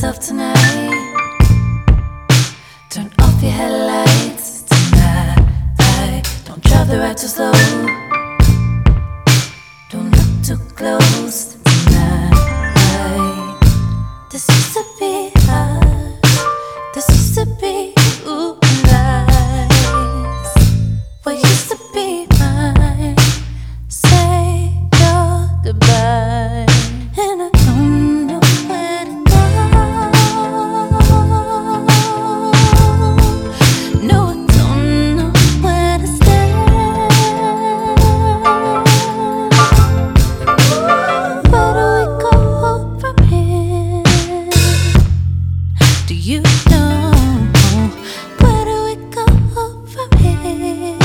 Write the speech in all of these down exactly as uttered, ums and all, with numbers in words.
yourself tonight. Turn off your headlights tonight. Don't drive the ride too slow. Don't look too close tonight. This used to be us. This used to be ooh nice. What used to be mine. Say your goodbye. And I don't know where to go. No, I don't know where to stay. Where do we go from here? Do you know? Where do we go from here?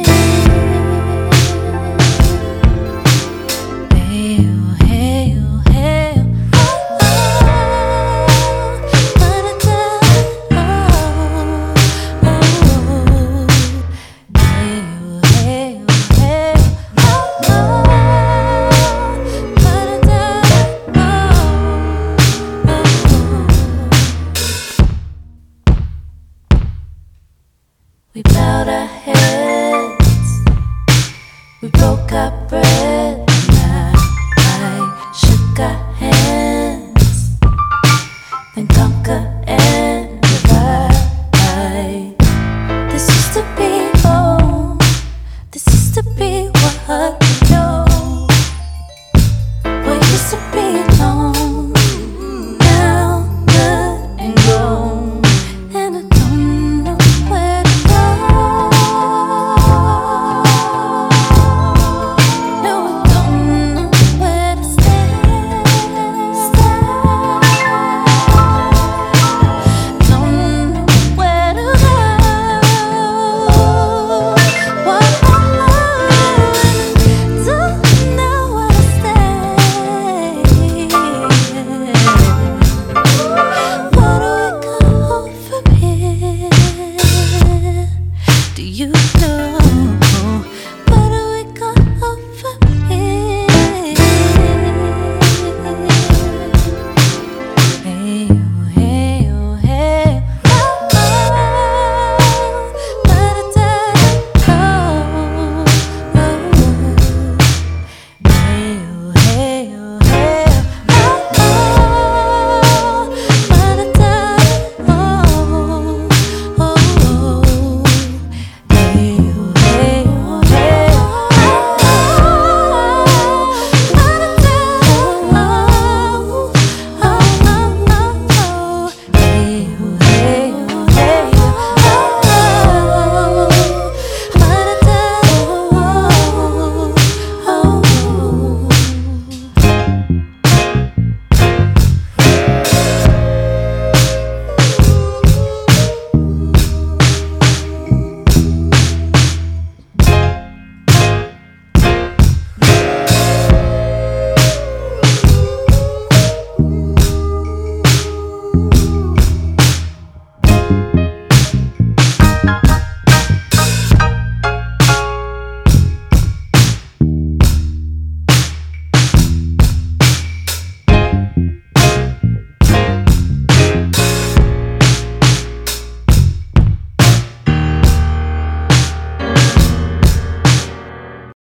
Hey, oh, hey, oh, hey, oh, oh, oh, oh, oh. Hey, oh, hey, oh, hey, oh, oh, we bowed our heads, we broke our bread, and I shook our hands. Then come